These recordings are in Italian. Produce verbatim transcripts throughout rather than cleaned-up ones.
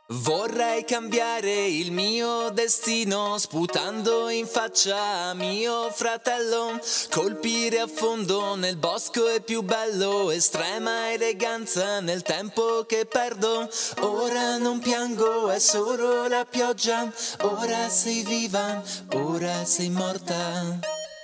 Vorrei cambiare il mio destino, sputando in faccia a mio fratello. Colpire a fondo nel bosco è più bello, estrema eleganza nel tempo che perdo. Ora non piango, è solo la pioggia. Ora sei viva, ora sei morta.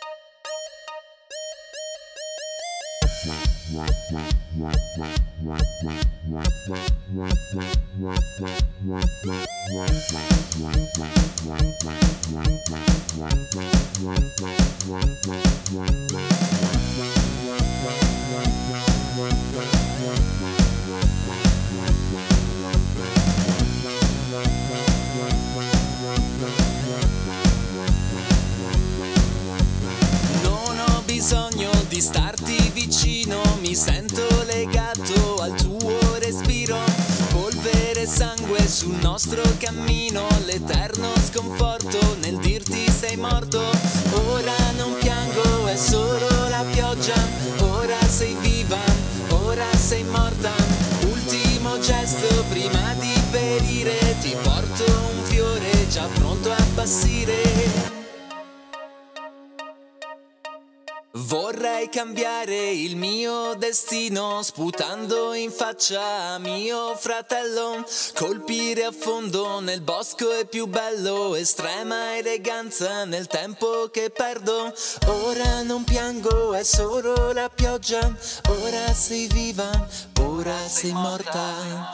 Non ho bisogno di starti vicino, mi sento legato al tuo respiro. Polvere e sangue sul nostro cammino, l'eterno sconforto nel dirti sei morto. Ora non piango, è solo la pioggia. Ora sei viva, ora sei morta. Ultimo gesto prima di perire, ti porto un fiore già pronto a appassire. Vorrei cambiare il mio destino, sputando in faccia a mio fratello. Colpire a fondo nel bosco è più bello, estrema eleganza nel tempo che perdo. Ora non piango, è solo la pioggia. Ora sei viva, ora sei morta.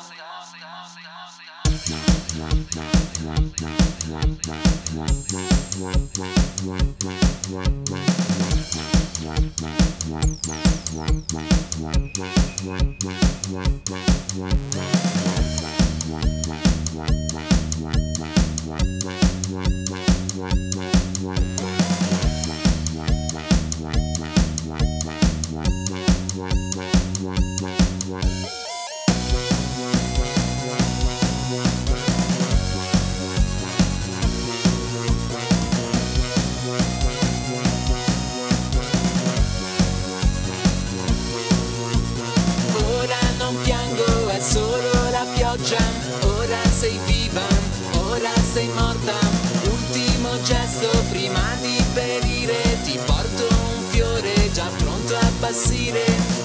Solo la pioggia, ora sei viva, ora sei morta. Ultimo gesto prima di perire, ti porto un fiore già pronto a appassire.